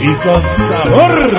y con sabor.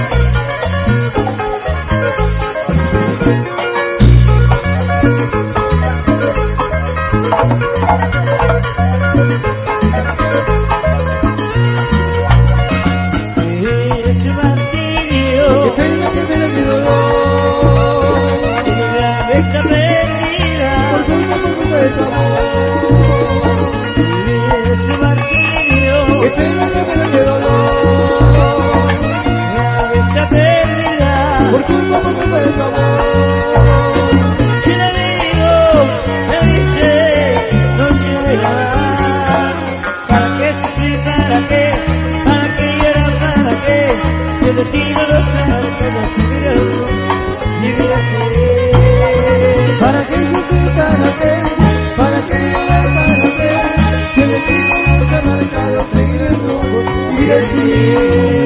¿Para qué sufrir? ¿Para qué? ¿Para qué llorar? ¿Para qué? Si el destino nos ha marcado seguir el rumbo y decir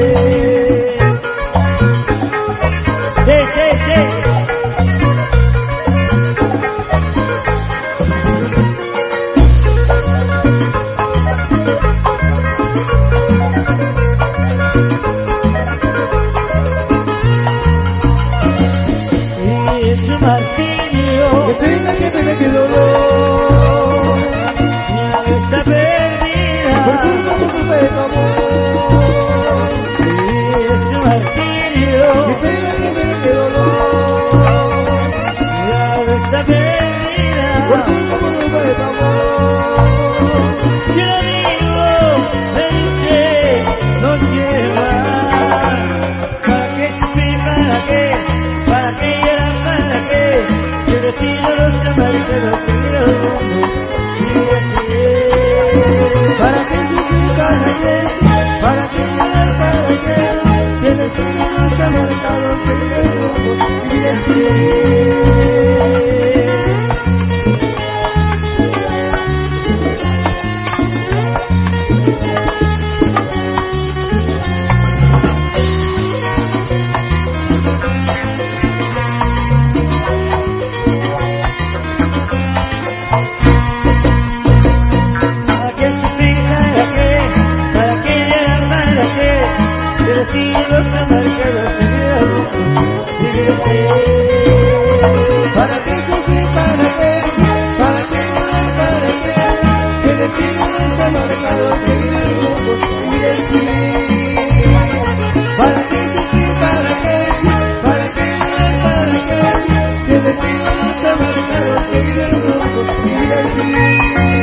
qué pena, qué dolor. Mi alma está perdida Por culpa de tu amor. Es un martirio. Qué pena, qué dolor. Mi alma está perdida Por culpa de tu amor. Si lo digo, me dice, no lleva. ¿Para qué sufrir? ¿Para qué? ¿Para qué llorar? ¿Para qué? Si el destino nos ha marcado seguir el mundo y decir ¿Para qué sufrir? ¿Para qué? ¿Para qué llorar? ¿Para qué? Si el destino nos ha marcado seguir el rumbo y decir ¿para qué sufrir? ¿Para qué? ¿Para qué llorar? ¿Para qué? Si el destino nos ha marcado seguir el rumbo y decir ¿para qué sufrir? ¿Para qué? ¿Para qué llorar? ¿Para qué? Si el destino nos ha marcado seguir el rumbo y decir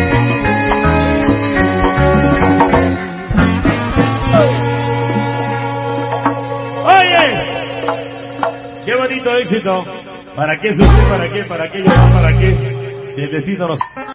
Oye, qué bonito éxito. ¿Para qué sufrir? ¿Para qué? ¿Para qué llorar? ¿Para qué? Si el destino nos